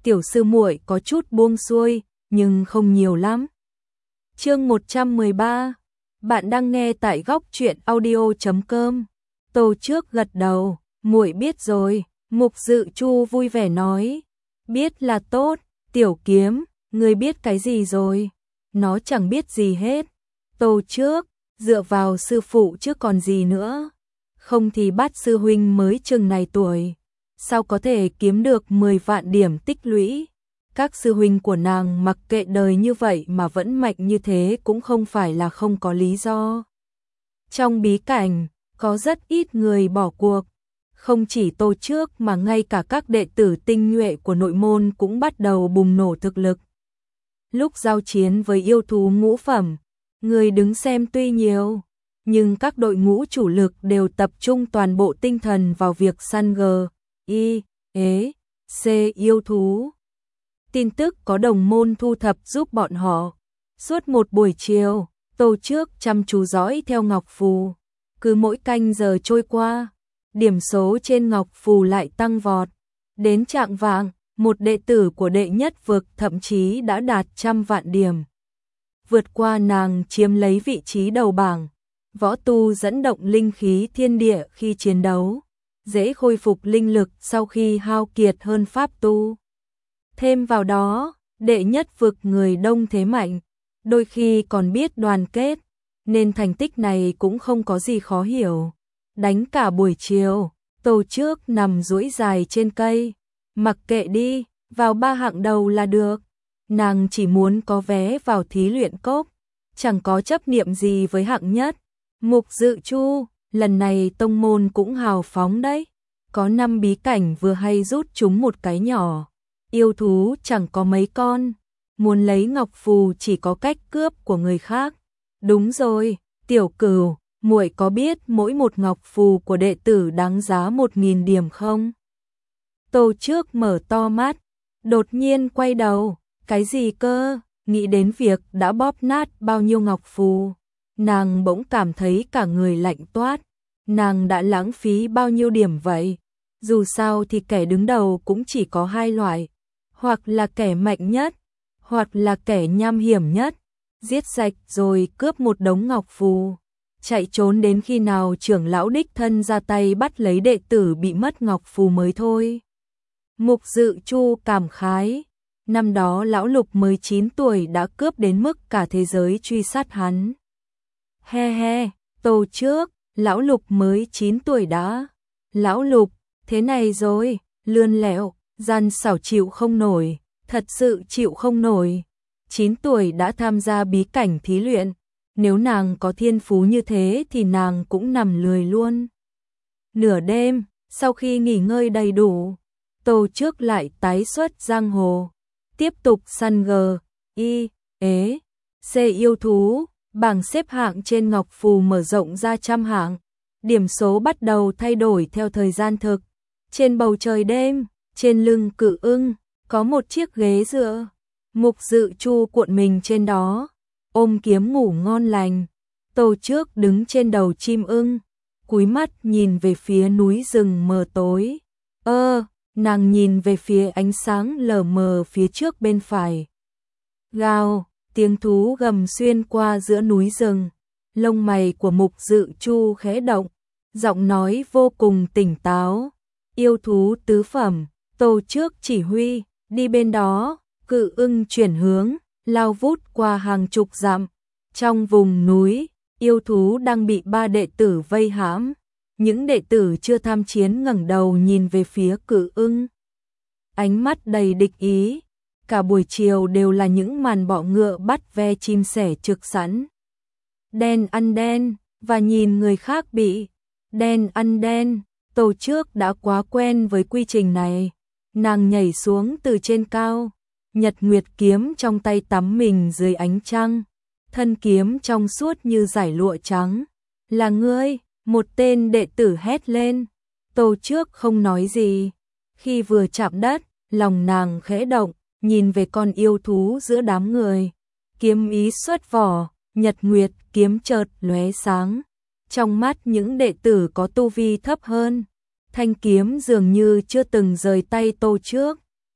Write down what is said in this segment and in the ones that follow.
tiểu sư muội có chút buông xuôi, nhưng không nhiều lắm. Chương 113. Bạn đang nghe tại góc truyện audio.com. Tô Trước gật đầu, muội biết rồi, Mục Dự Chu vui vẻ nói, biết là tốt, Tiểu Kiếm, ngươi biết cái gì rồi? Nó chẳng biết gì hết. Tô Trước, dựa vào sư phụ chứ còn gì nữa. Không thì Bát sư huynh mới chừng này tuổi, sao có thể kiếm được 10 vạn điểm tích lũy? Các sư huynh của nàng mặc kệ đời như vậy mà vẫn mạnh như thế cũng không phải là không có lý do. Trong bí cảnh, có rất ít người bỏ cuộc. Không chỉ Tô Trước mà ngay cả các đệ tử tinh nhuệ của nội môn cũng bắt đầu bùng nổ thực lực. Lúc giao chiến với yêu thú ngũ phẩm, người đứng xem tuy nhiều, nhưng các đội ngũ chủ lực đều tập trung toàn bộ tinh thần vào việc săn C yêu thú. Tin tức có đồng môn thu thập giúp bọn họ. Suốt một buổi chiều, Tô Trước chăm chú dõi theo ngọc phù. Cứ mỗi canh giờ trôi qua, điểm số trên ngọc phù lại tăng vọt. Đến chạng vạng, một đệ tử của đệ nhất vực thậm chí đã đạt 100 vạn điểm. Vượt qua nàng chiếm lấy vị trí đầu bảng. Võ tu dẫn động linh khí thiên địa khi chiến đấu, dễ khôi phục linh lực sau khi hao kiệt hơn pháp tu. Thêm vào đó, đệ nhất vực người đông thế mạnh, đôi khi còn biết đoàn kết, nên thành tích này cũng không có gì khó hiểu. Đánh cả buổi chiều, Tô Trước nằm duỗi dài trên cây, mặc kệ đi, vào 3 hạng đầu là được. Nàng chỉ muốn có vé vào thí luyện cốc, chẳng có chấp niệm gì với hạng nhất. Mục Dự Chu, lần này tông môn cũng hào phóng đấy. Có 5 bí cảnh vừa hay rút chúng một cái nhỏ. Yêu thú chẳng có mấy con, muốn lấy ngọc phù chỉ có cách cướp của người khác. Đúng rồi, Tiểu Cửu, muội có biết mỗi một ngọc phù của đệ tử đáng giá 1000 điểm không? Tô Trước mở to mắt, đột nhiên quay đầu, cái gì cơ? Nghĩ đến việc đã bóp nát bao nhiêu ngọc phù, nàng bỗng cảm thấy cả người lạnh toát. Nàng đã lãng phí bao nhiêu điểm vậy? Dù sao thì kẻ đứng đầu cũng chỉ có 2 loại, hoặc là kẻ mạnh nhất, hoặc là kẻ nham hiểm nhất. Giết sạch rồi cướp một đống ngọc phù, chạy trốn đến khi nào trưởng lão đích thân ra tay bắt lấy đệ tử bị mất ngọc phù mới thôi. Mục Dự Chu cảm khái, năm đó lão Lục mới 9 tuổi đã cướp đến mức cả thế giới truy sát hắn. He he, Tô Trước, lão Lục mới 9 tuổi đã. Lão Lục, thế này rồi, lươn lẹo, gian xảo chịu không nổi, thật sự chịu không nổi. 9 tuổi đã tham gia bí cảnh thí luyện, nếu nàng có thiên phú như thế thì nàng cũng nằm lười luôn. Nửa đêm, sau khi nghỉ ngơi đầy đủ, Tô Trước lại tái xuất giang hồ, tiếp tục săn C yêu thú. Bảng xếp hạng trên ngọc phù mở rộng ra 100 hạng, điểm số bắt đầu thay đổi theo thời gian thực. Trên bầu trời đêm, trên lưng Cự Ưng, có một chiếc ghế dựa. Mục Dự Chu cuộn mình trên đó, ôm kiếm ngủ ngon lành. Tô Trước đứng trên đầu chim ưng, cúi mắt nhìn về phía núi rừng mờ tối. Nàng nhìn về phía ánh sáng lờ mờ phía trước bên phải. Gào, tiếng thú gầm xuyên qua giữa núi rừng. Lông mày của Mục Dự Chu khẽ động, giọng nói vô cùng tỉnh táo. Yêu thú tứ phẩm, Tô Trước chỉ huy, đi bên đó. Cự Ưng chuyển hướng, lao vút qua hàng chục dặm. Trong vùng núi, yêu thú đang bị 3 đệ tử vây hãm. Những đệ tử chưa tham chiến ngẩng đầu nhìn về phía Cự Ưng, ánh mắt đầy địch ý. Cả buổi chiều đều là những màn bọ ngựa bắt ve chim sẻ trực sẵn. Đen ăn đen, và nhìn người khác bị đen ăn đen. Tô Trước đã quá quen với quy trình này. Nàng nhảy xuống từ trên cao, nhật nguyệt kiếm trong tay tắm mình dưới ánh trăng. Thân kiếm trong suốt như dải lụa trắng. Là ngươi, một tên đệ tử hét lên. Tô Trước không nói gì. Khi vừa chạm đất, lòng nàng khẽ động, nhìn về con yêu thú giữa đám người. Kiếm ý xuất vỏ, nhật nguyệt kiếm chợt lóe sáng. Trong mắt những đệ tử có tu vi thấp hơn, thanh kiếm dường như chưa từng rời tay Tô Trước.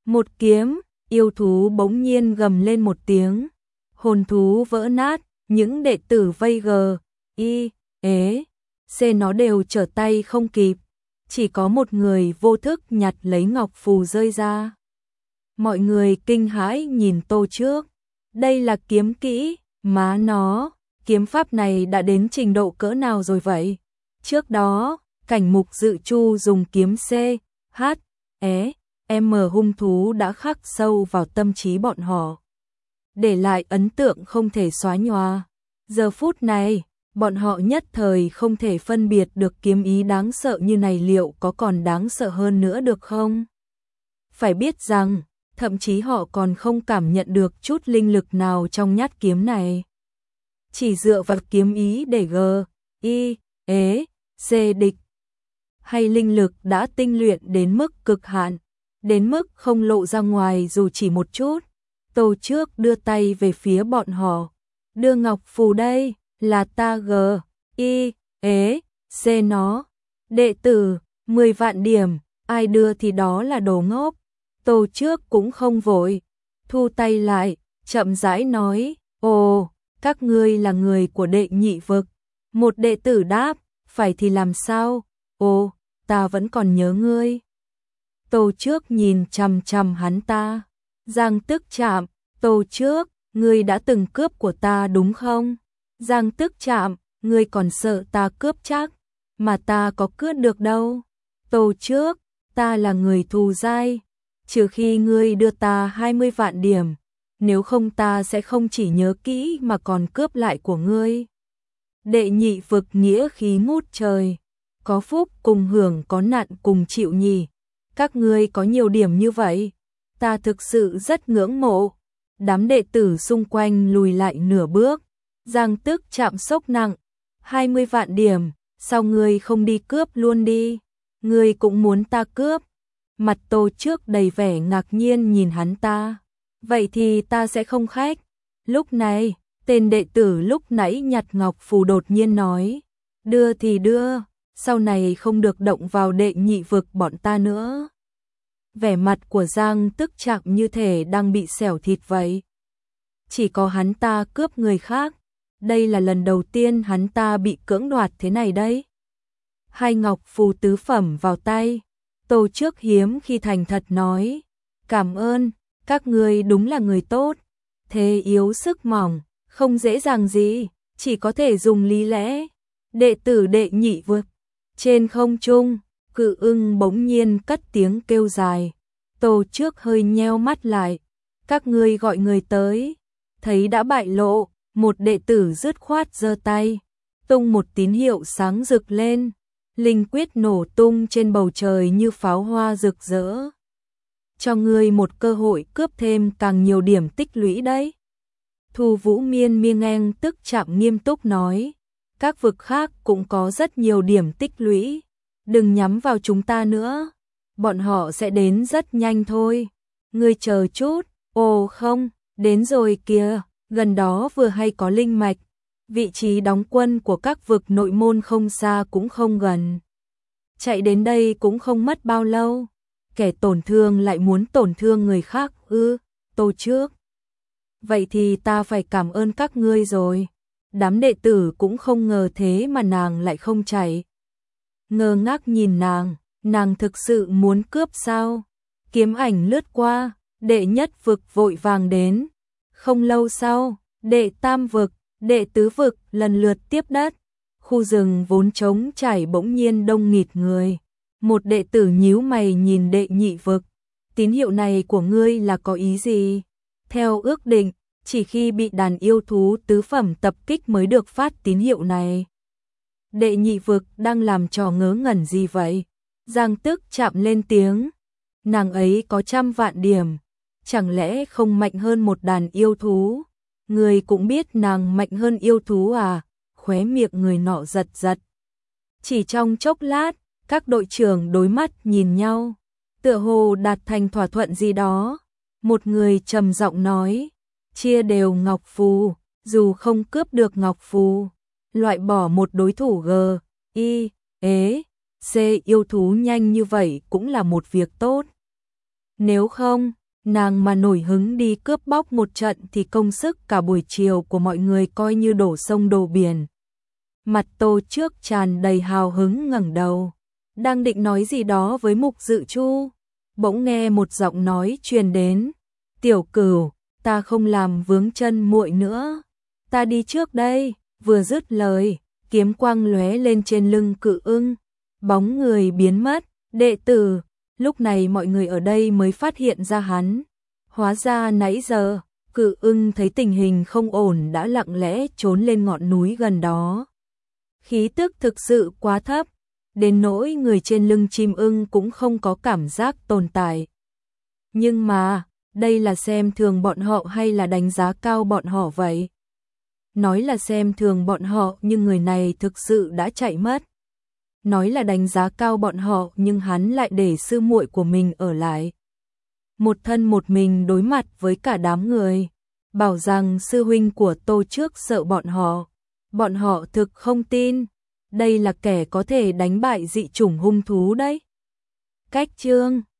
Một kiếm, yêu thú bỗng nhiên gầm lên một tiếng. Hồn thú vỡ nát, những đệ tử vây gờ, y, ế, c nó đều trở tay không kịp. Chỉ có một người vô thức nhặt lấy ngọc phù rơi ra. Mọi người kinh hãi nhìn Tô Trước. Đây là kiếm kỹ, má nó, kiếm pháp này đã đến trình độ cỡ nào rồi vậy? Trước đó, Cảnh Mục Dự Chu dùng kiếm C, H, E, M hung thú đã khắc sâu vào tâm trí bọn họ, để lại ấn tượng không thể xóa nhòa. Giờ phút này, bọn họ nhất thời không thể phân biệt được kiếm ý đáng sợ như này liệu có còn đáng sợ hơn nữa được không? Phải biết rằng, thậm chí họ còn không cảm nhận được chút linh lực nào trong nhát kiếm này. Chỉ dựa vào kiếm ý để G, I, ế, C địch. Hay linh lực đã tinh luyện đến mức cực hạn, đến mức không lộ ra ngoài dù chỉ một chút. Tô Trước đưa tay về phía bọn họ. Đưa ngọc phù đây, là ta G, I, ế, C nó. Đệ tử, 10 vạn điểm, ai đưa thì đó là đồ ngốc. Tô Trước cũng không vội, thu tay lại, chậm rãi nói, ồ, các ngươi là người của Đệ Nhị Vực. Một đệ tử đáp, phải thì làm sao, ồ, ta vẫn còn nhớ ngươi. Tô Trước nhìn chằm chằm hắn ta, Giang Tức Trạm, Tô Trước, ngươi đã từng cướp của ta đúng không? Giang Tức Trạm, ngươi còn sợ ta cướp chắc, mà ta có cướp được đâu. Tô Trước, ta là người thù dai, trừ khi ngươi đưa ta 20 vạn điểm, nếu không ta sẽ không chỉ nhớ kỹ mà còn cướp lại của ngươi. Đệ Nhị Vực nghĩa khí ngút trời, có phúc cùng hưởng có nạn cùng chịu nhỉ. Các ngươi có nhiều điểm như vậy, ta thực sự rất ngưỡng mộ. Đám đệ tử xung quanh lùi lại nửa bước. Giang Tức Trạm sốc nặng, 20 vạn điểm, sao ngươi không đi cướp luôn đi? Ngươi cũng muốn ta cướp? Mặt Tô Trước đầy vẻ ngạc nhiên nhìn hắn ta. Vậy thì ta sẽ không khách. Lúc này, tên đệ tử lúc nãy nhặt ngọc phù đột nhiên nói, đưa thì đưa, sau này không được động vào Đệ Nhị Vực bọn ta nữa. Vẻ mặt của Giang Tức Trạm như thể đang bị xẻo thịt vậy. Chỉ có hắn ta cướp người khác, đây là lần đầu tiên hắn ta bị cưỡng đoạt thế này đấy. Hai ngọc phù tứ phẩm vào tay, Tô Trước hiếm khi thành thật nói, cảm ơn, các ngươi đúng là người tốt. Thế yếu sức mỏng, không dễ dàng gì, chỉ có thể dùng lý lẽ. Đệ tử Đệ Nhị Vực, trên không trung, Cự Ưng bỗng nhiên cất tiếng kêu dài. Tô Trước hơi nheo mắt lại, các ngươi gọi người tới. Thấy đã bại lộ, một đệ tử dứt khoát giơ tay, tung một tín hiệu sáng rực lên. Linh quyết nổ tung trên bầu trời như pháo hoa rực rỡ. Cho ngươi một cơ hội cướp thêm càng nhiều điểm tích lũy đấy. Thu Vũ Miên Miên Tức Trạm nghiêm túc nói, các vực khác cũng có rất nhiều điểm tích lũy, đừng nhắm vào chúng ta nữa, bọn họ sẽ đến rất nhanh thôi. Ngươi chờ chút, ồ không, đến rồi kìa, gần đó vừa hay có linh mạch, vị trí đóng quân của các vực nội môn không xa cũng không gần. Chạy đến đây cũng không mất bao lâu, kẻ tổn thương lại muốn tổn thương người khác ư? Tô Trước. Vậy thì ta phải cảm ơn các ngươi rồi. Đám đệ tử cũng không ngờ thế mà nàng lại không chạy. Ngơ ngác nhìn nàng thực sự muốn cướp sao? Kiếm ảnh lướt qua, Đệ Nhất Vực vội vàng đến. Không lâu sau, Đệ Tam Vực, Đệ Tứ Vực lần lượt tiếp đất. Khu rừng vốn trống trải bỗng nhiên đông nghịt người. Một đệ tử nhíu mày nhìn Đệ Nhị Vực. Tín hiệu này của ngươi là có ý gì? Theo ước định, chỉ khi bị đàn yêu thú tứ phẩm tập kích mới được phát tín hiệu này. Đệ Nhị Vực đang làm trò ngớ ngẩn gì vậy? Giang Tức Trạm lên tiếng. Nàng ấy có 100 vạn điểm. Chẳng lẽ không mạnh hơn một đàn yêu thú? Người cũng biết nàng mạnh hơn yêu thú à? Khóe miệng người nọ giật giật. Chỉ trong chốc lát, các đội trưởng đối mắt nhìn nhau, tựa hồ đạt thành thỏa thuận gì đó. Một người trầm giọng nói, chia đều ngọc phù, dù không cướp được ngọc phù, loại bỏ một đối thủ G, I, ế, C yêu thú nhanh như vậy cũng là một việc tốt. Nếu không, Nàng mà nổi hứng đi cướp bóc một trận thì công sức cả buổi chiều của mọi người coi như đổ sông đổ biển. Mặt Tô Trước tràn đầy hào hứng ngẩng đầu, đang định nói gì đó với Mục Dự Chu, bỗng nghe một giọng nói truyền đến, "Tiểu Cửu, ta không làm vướng chân muội nữa, ta đi trước đây." Vừa dứt lời, kiếm quang lóe lên trên lưng Cự Ưng, bóng người biến mất. Đệ tử, lúc này mọi người ở đây mới phát hiện ra hắn. Hóa ra nãy giờ, Cự Ưng thấy tình hình không ổn đã lặng lẽ trốn lên ngọn núi gần đó. Khí tức thực sự quá thấp, đến nỗi người trên lưng chim ưng cũng không có cảm giác tồn tại. Nhưng mà, đây là xem thường bọn họ hay là đánh giá cao bọn họ vậy? Nói là xem thường bọn họ nhưng người này thực sự đã chạy mất. Nói là đánh giá cao bọn họ nhưng hắn lại để sư muội của mình ở lại. Một thân một mình đối mặt với cả đám người. Bảo rằng sư huynh của Tô Trước sợ bọn họ. Bọn họ thực không tin. Đây là kẻ có thể đánh bại dị chủng hung thú đấy. Cách chương